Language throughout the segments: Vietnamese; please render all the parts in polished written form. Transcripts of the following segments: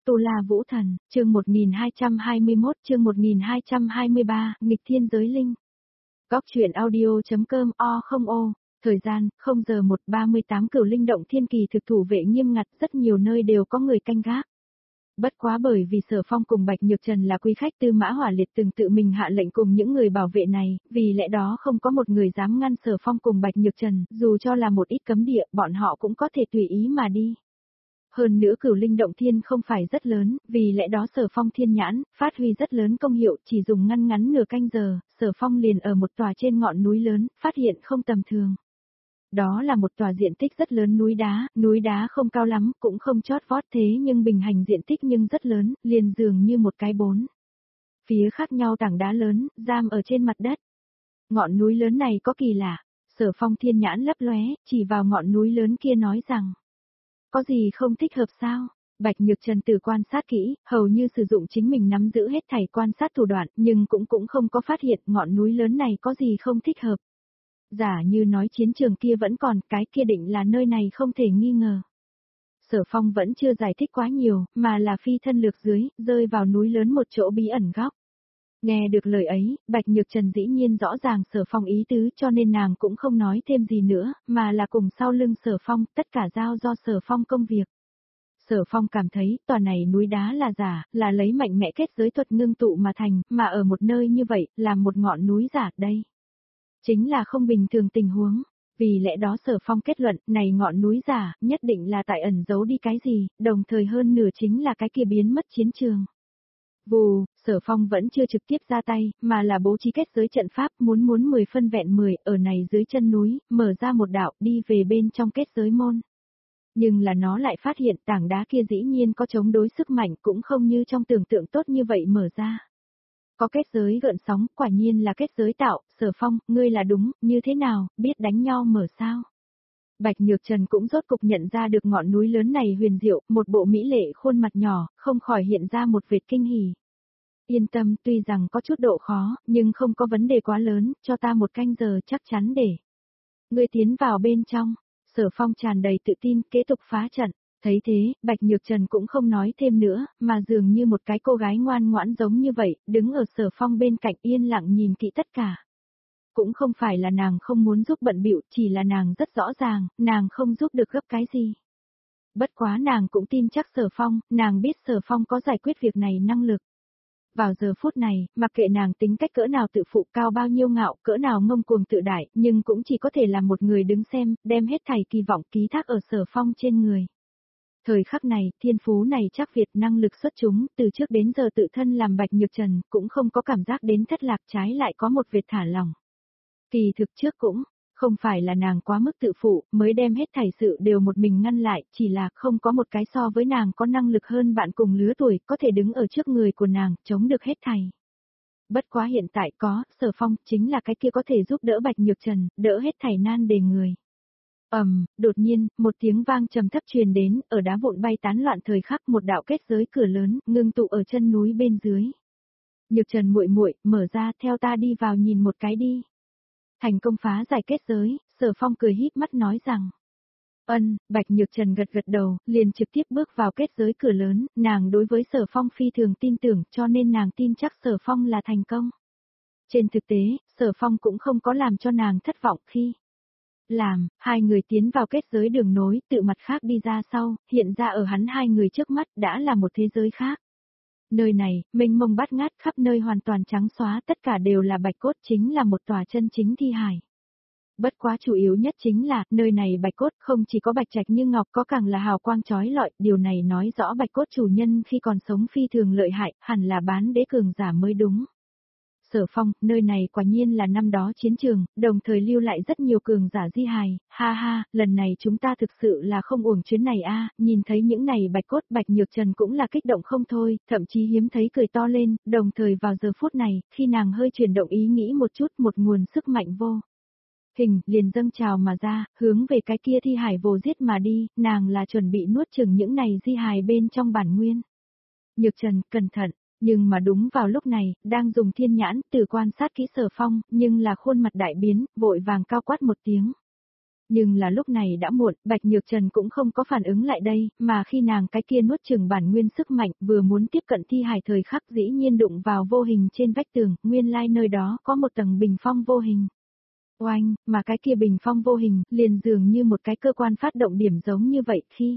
Tu La Vũ Thần, chương 1221, chương 1223, nghịch thiên giới linh. Góc truyện audio.com o không ô, thời gian, 0 giờ 1:38 Cửu Linh Động Thiên Kỳ thực thủ vệ nghiêm ngặt, rất nhiều nơi đều có người canh gác. Bất quá bởi vì Sở Phong cùng Bạch Nhược Trần là quý khách Tư Mã Hỏa Liệt từng tự mình hạ lệnh cùng những người bảo vệ này, vì lẽ đó không có một người dám ngăn Sở Phong cùng Bạch Nhược Trần, dù cho là một ít cấm địa, bọn họ cũng có thể tùy ý mà đi. Hơn nữa Cửu Linh Động Thiên không phải rất lớn, vì lẽ đó Sở Phong thiên nhãn, phát huy rất lớn công hiệu, chỉ dùng ngắn nửa canh giờ, Sở Phong liền ở một tòa trên ngọn núi lớn, phát hiện không tầm thường. Đó là một tòa diện tích rất lớn núi đá không cao lắm, cũng không chót vót thế nhưng bình hành diện tích nhưng rất lớn, liền dường như một cái bốn phía khác nhau tảng đá lớn, giam ở trên mặt đất. Ngọn núi lớn này có kỳ lạ, Sở Phong thiên nhãn lấp lóe, chỉ vào ngọn núi lớn kia nói rằng. Có gì không thích hợp sao? Bạch Nhược Trần từ quan sát kỹ, hầu như sử dụng chính mình nắm giữ hết thảy quan sát thủ đoạn, nhưng cũng không có phát hiện ngọn núi lớn này có gì không thích hợp. Giả như nói chiến trường kia vẫn còn, cái kia định là nơi này không thể nghi ngờ. Sở Phong vẫn chưa giải thích quá nhiều, mà là phi thân lược dưới, rơi vào núi lớn một chỗ bí ẩn góc. Nghe được lời ấy, Bạch Nhược Trần dĩ nhiên rõ ràng Sở Phong ý tứ cho nên nàng cũng không nói thêm gì nữa, mà là cùng sau lưng Sở Phong, tất cả giao do Sở Phong công việc. Sở Phong cảm thấy tòa này núi đá là giả, là lấy mạnh mẽ kết giới thuật ngưng tụ mà thành, mà ở một nơi như vậy, làm một ngọn núi giả đây. Chính là không bình thường tình huống, vì lẽ đó Sở Phong kết luận, này ngọn núi giả, nhất định là tại ẩn giấu đi cái gì, đồng thời hơn nửa chính là cái kia biến mất chiến trường. Vù, Sở Phong vẫn chưa trực tiếp ra tay, mà là bố trí kết giới trận pháp muốn 10 phân vẹn 10, ở này dưới chân núi, mở ra một đạo, đi về bên trong kết giới môn. Nhưng là nó lại phát hiện tảng đá kia dĩ nhiên có chống đối sức mạnh cũng không như trong tưởng tượng tốt như vậy mở ra. Có kết giới gợn sóng, quả nhiên là kết giới tạo, Sở Phong, ngươi là đúng, như thế nào, biết đánh nhau mở sao? Bạch Nhược Trần cũng rốt cục nhận ra được ngọn núi lớn này huyền diệu, một bộ mỹ lệ khuôn mặt nhỏ, không khỏi hiện ra một vệt kinh hỉ. Yên tâm, tuy rằng có chút độ khó, nhưng không có vấn đề quá lớn, cho ta một canh giờ chắc chắn để. Ngươi tiến vào bên trong, Sở Phong tràn đầy tự tin, kế tục phá trận. Thấy thế, Bạch Nhược Trần cũng không nói thêm nữa, mà dường như một cái cô gái ngoan ngoãn giống như vậy, đứng ở Sở Phong bên cạnh yên lặng nhìn kỹ tất cả. Cũng không phải là nàng không muốn giúp bận bịu, chỉ là nàng rất rõ ràng, nàng không giúp được gấp cái gì. Bất quá nàng cũng tin chắc Sở Phong, nàng biết Sở Phong có giải quyết việc này năng lực. Vào giờ phút này, mặc kệ nàng tính cách cỡ nào tự phụ cao bao nhiêu ngạo, cỡ nào ngông cuồng tự đại, nhưng cũng chỉ có thể là một người đứng xem, đem hết thảy kỳ vọng ký thác ở Sở Phong trên người. Thời khắc này, thiên phú này chắc Việt năng lực xuất chúng, từ trước đến giờ tự thân làm Bạch Nhược Trần, cũng không có cảm giác đến thất lạc, trái lại có một vệt thả lỏng. Kỳ thực trước cũng, không phải là nàng quá mức tự phụ, mới đem hết thảy sự đều một mình ngăn lại, chỉ là không có một cái so với nàng có năng lực hơn bạn cùng lứa tuổi, có thể đứng ở trước người của nàng, chống được hết thảy. Bất quá hiện tại có, Sở Phong, chính là cái kia có thể giúp đỡ Bạch Nhược Trần, đỡ hết thảy nan đề người. Đột nhiên, một tiếng vang trầm thấp truyền đến, ở đá vụn bay tán loạn thời khắc một đạo kết giới cửa lớn, ngưng tụ ở chân núi bên dưới. Nhược Trần muội muội, mở ra, theo ta đi vào nhìn một cái đi. Thành công phá giải kết giới, Sở Phong cười híp mắt nói rằng. Bạch Nhược Trần gật đầu, liền trực tiếp bước vào kết giới cửa lớn, nàng đối với Sở Phong phi thường tin tưởng cho nên nàng tin chắc Sở Phong là thành công. Trên thực tế, Sở Phong cũng không có làm cho nàng thất vọng khi hai người tiến vào kết giới đường nối, tự mặt khác đi ra sau, hiện ra ở hắn hai người trước mắt đã là một thế giới khác. Nơi này, mênh mông bát ngát khắp nơi hoàn toàn trắng xóa, tất cả đều là bạch cốt, chính là một tòa chân chính thi hài. Bất quá chủ yếu nhất chính là, nơi này bạch cốt không chỉ có bạch trạch như ngọc có càng là hào quang chói lọi, điều này nói rõ bạch cốt chủ nhân khi còn sống phi thường lợi hại, hẳn là bán đế cường giả mới đúng. Sở Phong, nơi này quả nhiên là năm đó chiến trường, đồng thời lưu lại rất nhiều cường giả di hài, ha ha, lần này chúng ta thực sự là không uổng chuyến này a. Nhìn thấy những này bạch cốt Bạch Nhược Trần cũng là kích động không thôi, thậm chí hiếm thấy cười to lên, đồng thời vào giờ phút này, khi nàng hơi chuyển động ý nghĩ một chút một nguồn sức mạnh vô hình liền dâng trào mà ra, hướng về cái kia thi hài vô giết mà đi, nàng là chuẩn bị nuốt chửng những này di hài bên trong bản nguyên. Nhược Trần, cẩn thận. Nhưng mà đúng vào lúc này, đang dùng thiên nhãn từ quan sát kỹ Sở Phong, nhưng là khuôn mặt đại biến, vội vàng cao quát một tiếng. Nhưng là lúc này đã muộn, Bạch Nhược Trần cũng không có phản ứng lại đây, mà khi nàng cái kia nuốt chửng bản nguyên sức mạnh vừa muốn tiếp cận thi hài thời khắc dĩ nhiên đụng vào vô hình trên vách tường, nguyên lai nơi đó có một tầng bình phong vô hình. Oanh, mà cái kia bình phong vô hình, liền dường như một cái cơ quan phát động điểm giống như vậy khi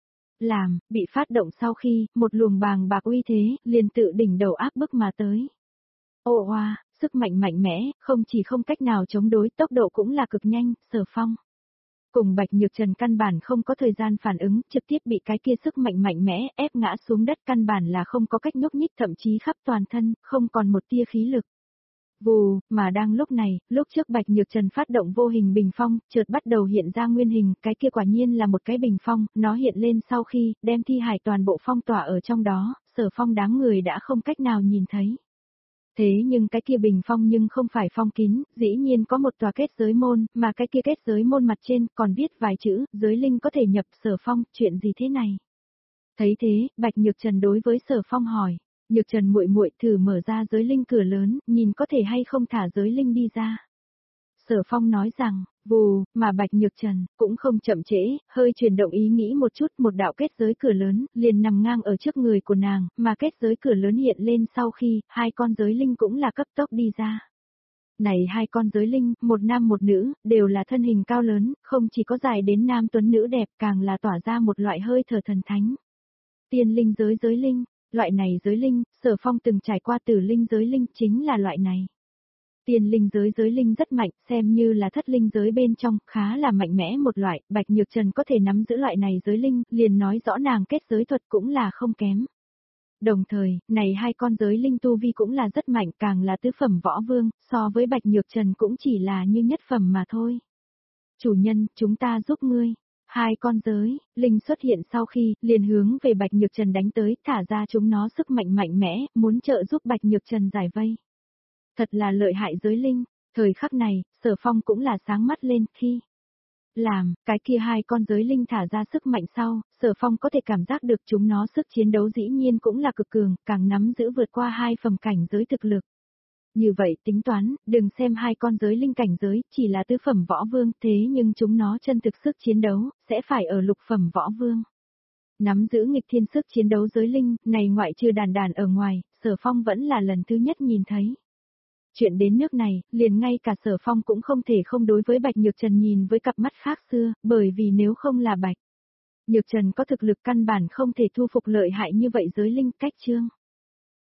bị phát động sau khi, một luồng bàng bạc uy thế, liền tự đỉnh đầu áp bức mà tới. Ồ hoa, sức mạnh mạnh mẽ, không chỉ không cách nào chống đối, tốc độ cũng là cực nhanh, Sở Phong. Cùng Bạch Nhược Trần căn bản không có thời gian phản ứng, trực tiếp bị cái kia sức mạnh mạnh mẽ ép ngã xuống đất, căn bản là không có cách nhúc nhích, thậm chí khắp toàn thân, không còn một tia khí lực. Vù, mà đang lúc này, lúc trước Bạch Nhược Trần phát động vô hình bình phong, chợt bắt đầu hiện ra nguyên hình, cái kia quả nhiên là một cái bình phong, nó hiện lên sau khi, đem thi hài toàn bộ phong tỏa ở trong đó, Sở Phong đám người đã không cách nào nhìn thấy. Thế nhưng cái kia bình phong nhưng không phải phong kín, dĩ nhiên có một tòa kết giới môn, mà cái kia kết giới môn mặt trên còn viết vài chữ, giới linh có thể nhập. Sở Phong, chuyện gì thế này? Thấy thế, Bạch Nhược Trần đối với Sở Phong hỏi, Nhược Trần muội muội thử mở ra giới linh cửa lớn, nhìn có thể hay không thả giới linh đi ra. Sở Phong nói rằng, vù, mà Bạch Nhược Trần cũng không chậm trễ, hơi chuyển động ý nghĩ một chút, một đạo kết giới cửa lớn liền nằm ngang ở trước người của nàng, mà kết giới cửa lớn hiện lên sau khi, hai con giới linh cũng là cấp tốc đi ra. Này hai con giới linh, một nam một nữ, đều là thân hình cao lớn, không chỉ có dài đến nam tuấn nữ đẹp, càng là tỏa ra một loại hơi thở thần thánh. Tiên linh giới linh, loại này giới linh, Sở Phong từng trải qua tử linh giới linh chính là loại này. Tiên linh giới linh rất mạnh, xem như là thất linh giới bên trong, khá là mạnh mẽ một loại, Bạch Nhược Trần có thể nắm giữ loại này giới linh, liền nói rõ nàng kết giới thuật cũng là không kém. Đồng thời, này hai con giới linh tu vi cũng là rất mạnh, càng là tứ phẩm võ vương, so với Bạch Nhược Trần cũng chỉ là như nhất phẩm mà thôi. Chủ nhân, chúng ta giúp ngươi. Hai con giới, linh xuất hiện sau khi, liền hướng về Bạch Nhược Trần đánh tới, thả ra chúng nó sức mạnh mạnh mẽ, muốn trợ giúp Bạch Nhược Trần giải vây. Thật là lợi hại giới linh, thời khắc này, Sở Phong cũng là sáng mắt lên khi cái kia hai con giới linh thả ra sức mạnh sau, Sở Phong có thể cảm giác được chúng nó sức chiến đấu dĩ nhiên cũng là cực cường, càng nắm giữ vượt qua hai phẩm cảnh giới thực lực. Như vậy tính toán, đừng xem hai con giới linh cảnh giới, chỉ là tứ phẩm võ vương, thế nhưng chúng nó chân thực sức chiến đấu, sẽ phải ở lục phẩm võ vương. Nắm giữ nghịch thiên sức chiến đấu giới linh, này ngoại trừ đàn ở ngoài, Sở Phong vẫn là lần thứ nhất nhìn thấy. Chuyện đến nước này, liền ngay cả Sở Phong cũng không thể không đối với Bạch Nhược Trần nhìn với cặp mắt khác xưa, bởi vì nếu không là Bạch Nhược Trần có thực lực căn bản không thể thu phục lợi hại như vậy giới linh. Cách chương